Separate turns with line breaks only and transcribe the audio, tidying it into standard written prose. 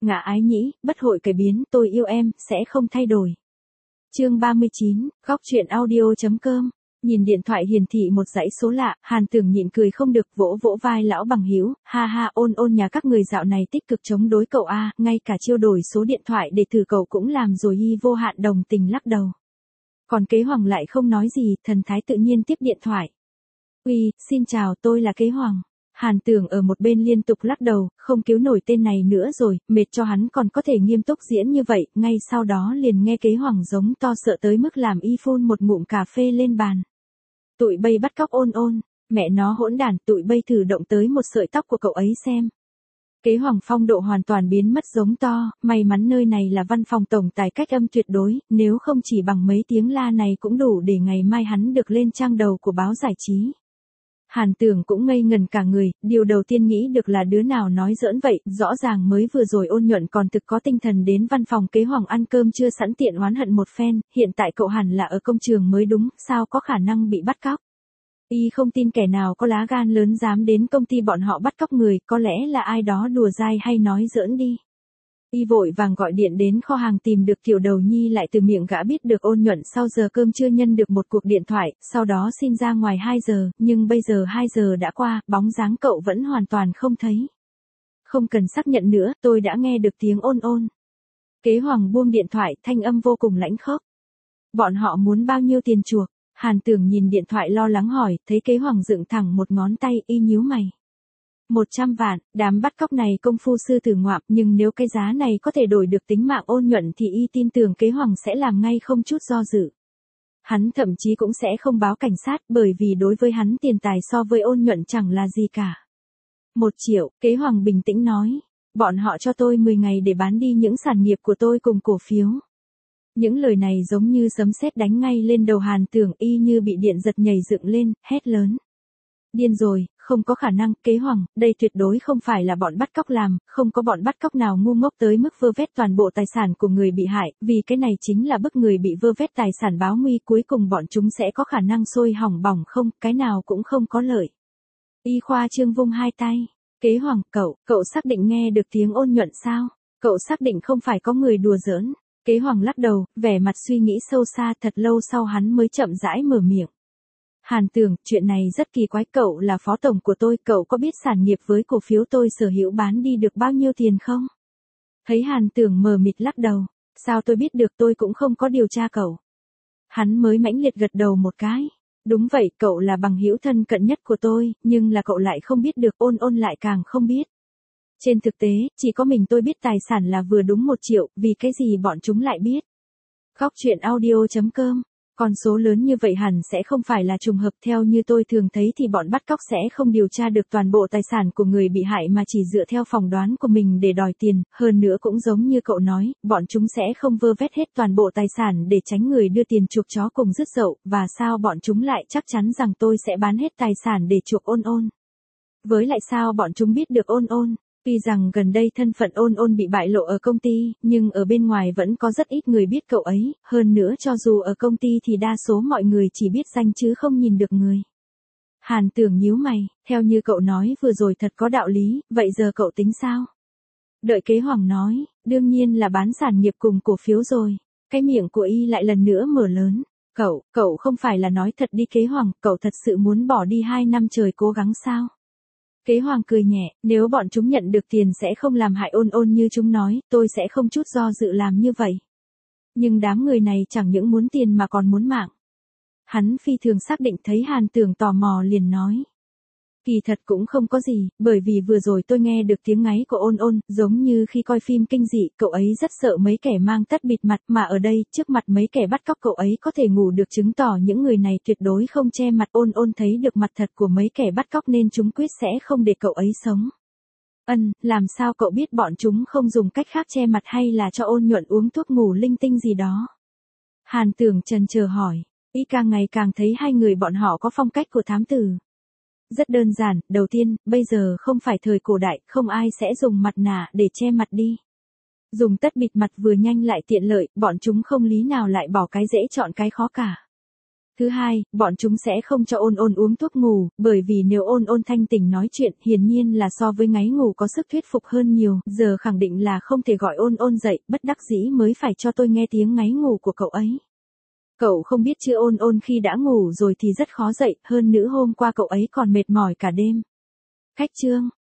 ngã ái nhĩ, bất hội cải biến, tôi yêu em, sẽ không thay đổi. Chương 39, góc truyện audio.com. Nhìn điện thoại hiển thị một dãy số lạ, Hàn Tưởng nhịn cười không được, vỗ vỗ vai lão bằng hữu, ha ha, ôn ôn nhà các người dạo này tích cực chống đối cậu a, ngay cả chiêu đổi số điện thoại để thử cậu cũng làm rồi. Y vô hạn đồng tình lắc đầu. Còn Kế Hoàng lại không nói gì, thần thái tự nhiên tiếp điện thoại. Uy, xin chào, tôi là Kế Hoàng. Hàn Tưởng ở một bên liên tục lắc đầu, không cứu nổi tên này nữa rồi, mệt cho hắn còn có thể nghiêm túc diễn như vậy, ngay sau đó liền nghe Kế Hoàng giống to sợ tới mức làm y phun một ngụm cà phê lên bàn. Tụi bay bắt cóc ôn ôn, mẹ nó hỗn đản, tụi bay thử động tới một sợi tóc của cậu ấy xem. Kế Hoàng phong độ hoàn toàn biến mất giống to, may mắn nơi này là văn phòng tổng tài cách âm tuyệt đối, nếu không chỉ bằng mấy tiếng la này cũng đủ để ngày mai hắn được lên trang đầu của báo giải trí. Hàn Tưởng cũng ngây ngần cả người, điều đầu tiên nghĩ được là đứa nào nói giỡn vậy, rõ ràng mới vừa rồi Ôn Nhuận còn thực có tinh thần đến văn phòng Kế Hoàng ăn cơm chưa sẵn tiện oán hận một phen, hiện tại cậu hẳn là ở công trường mới đúng, sao có khả năng bị bắt cóc. Y không tin kẻ nào có lá gan lớn dám đến công ty bọn họ bắt cóc người, có lẽ là ai đó đùa dai hay nói giỡn đi. Y vội vàng gọi điện đến kho hàng tìm được Tiểu Đầu Nhi, lại từ miệng gã biết được Ôn Nhuận sau giờ cơm trưa nhân được một cuộc điện thoại, sau đó xin ra ngoài 2 giờ, nhưng bây giờ 2 giờ đã qua, bóng dáng cậu vẫn hoàn toàn không thấy. Không cần xác nhận nữa, tôi đã nghe được tiếng ôn ôn. Kế Hoàng buông điện thoại, thanh âm vô cùng lãnh khốc. Bọn họ muốn bao nhiêu tiền chuộc? Hàn Tưởng nhìn điện thoại lo lắng hỏi, thấy Kế Hoàng dựng thẳng một ngón tay, y nhíu mày. 100 vạn, đám bắt cóc này công phu sư tử ngoạm, nhưng nếu cái giá này có thể đổi được tính mạng Ôn Nhuận thì y tin tưởng Kế Hoàng sẽ làm ngay không chút do dự. Hắn thậm chí cũng sẽ không báo cảnh sát, bởi vì đối với hắn tiền tài so với Ôn Nhuận chẳng là gì cả. 1 triệu, Kế Hoàng bình tĩnh nói. Bọn họ cho tôi 10 ngày để bán đi những sản nghiệp của tôi cùng cổ phiếu. Những lời này giống như sấm sét đánh ngay lên đầu Hàn Tưởng, y như bị điện giật nhảy dựng lên, hét lớn. Điên rồi, không có khả năng, Kế Hoàng, đây tuyệt đối không phải là bọn bắt cóc làm, không có bọn bắt cóc nào ngu ngốc tới mức vơ vét toàn bộ tài sản của người bị hại, vì cái này chính là bức người bị vơ vét tài sản báo nguy, cuối cùng bọn chúng sẽ có khả năng sôi hỏng bỏng không, cái nào cũng không có lợi. Y khoa trương vung hai tay. Kế Hoàng, cậu xác định nghe được tiếng Ôn Nhuận sao? Cậu xác định không phải có người đùa giỡn? Kế Hoàng lắc đầu, vẻ mặt suy nghĩ sâu xa, thật lâu sau hắn mới chậm rãi mở miệng. Hàn Tưởng, chuyện này rất kỳ quái, cậu là phó tổng của tôi, cậu có biết sản nghiệp với cổ phiếu tôi sở hữu bán đi được bao nhiêu tiền không? Thấy Hàn Tưởng mờ mịt lắc đầu, sao tôi biết được, tôi cũng không có điều tra cậu. Hắn mới mãnh liệt gật đầu một cái. Đúng vậy, cậu là bằng hữu thân cận nhất của tôi, nhưng là cậu lại không biết được, ôn ôn lại càng không biết. Trên thực tế, chỉ có mình tôi biết tài sản là vừa đúng 1 triệu, vì cái gì bọn chúng lại biết. Góc truyện audio.com. Con số lớn như vậy hẳn sẽ không phải là trùng hợp, theo như tôi thường thấy thì bọn bắt cóc sẽ không điều tra được toàn bộ tài sản của người bị hại mà chỉ dựa theo phỏng đoán của mình để đòi tiền, hơn nữa cũng giống như cậu nói, bọn chúng sẽ không vơ vét hết toàn bộ tài sản để tránh người đưa tiền chuộc chó cùng rứt dậu, và sao bọn chúng lại chắc chắn rằng tôi sẽ bán hết tài sản để chuộc ôn ôn. Với lại sao bọn chúng biết được ôn ôn? Tuy rằng gần đây thân phận ôn ôn bị bại lộ ở công ty, nhưng ở bên ngoài vẫn có rất ít người biết cậu ấy, hơn nữa cho dù ở công ty thì đa số mọi người chỉ biết danh chứ không nhìn được người. Hàn Tưởng nhíu mày, theo như cậu nói vừa rồi thật có đạo lý, vậy giờ cậu tính sao? Đợi Kế Hoàng nói, đương nhiên là bán sản nghiệp cùng cổ phiếu rồi. Cái miệng của y lại lần nữa mở lớn. Cậu không phải là nói thật đi Kế Hoàng, cậu thật sự muốn bỏ đi 2 năm trời cố gắng sao? Kế Hoàng cười nhẹ, nếu bọn chúng nhận được tiền sẽ không làm hại ôn ôn như chúng nói, tôi sẽ không chút do dự làm như vậy. Nhưng đám người này chẳng những muốn tiền mà còn muốn mạng. Hắn phi thường xác định, thấy Hàn Tưởng tò mò liền nói. Kỳ thật cũng không có gì, bởi vì vừa rồi tôi nghe được tiếng ngáy của ôn ôn, giống như khi coi phim kinh dị, cậu ấy rất sợ mấy kẻ mang tất bịt mặt, mà ở đây, trước mặt mấy kẻ bắt cóc cậu ấy có thể ngủ được, chứng tỏ những người này tuyệt đối không che mặt. Ôn ôn thấy được mặt thật của mấy kẻ bắt cóc nên chúng quyết sẽ không để cậu ấy sống. Làm sao cậu biết bọn chúng không dùng cách khác che mặt hay là cho Ôn Nhuận uống thuốc ngủ linh tinh gì đó? Hàn Tưởng trần chờ hỏi, y càng ngày càng thấy hai người bọn họ có phong cách của thám tử. Rất đơn giản, đầu tiên, bây giờ không phải thời cổ đại, không ai sẽ dùng mặt nạ để che mặt đi. Dùng tất bịt mặt vừa nhanh lại tiện lợi, bọn chúng không lý nào lại bỏ cái dễ chọn cái khó cả. Thứ hai, bọn chúng sẽ không cho ôn ôn uống thuốc ngủ, bởi vì nếu ôn ôn thanh tỉnh nói chuyện, hiển nhiên là so với ngáy ngủ có sức thuyết phục hơn nhiều, giờ khẳng định là không thể gọi ôn ôn dậy, bất đắc dĩ mới phải cho tôi nghe tiếng ngáy ngủ của cậu ấy. Cậu không biết chưa, ôn ôn khi đã ngủ rồi thì rất khó dậy, hơn nữa hôm qua cậu ấy còn mệt mỏi cả đêm. Khách Trương,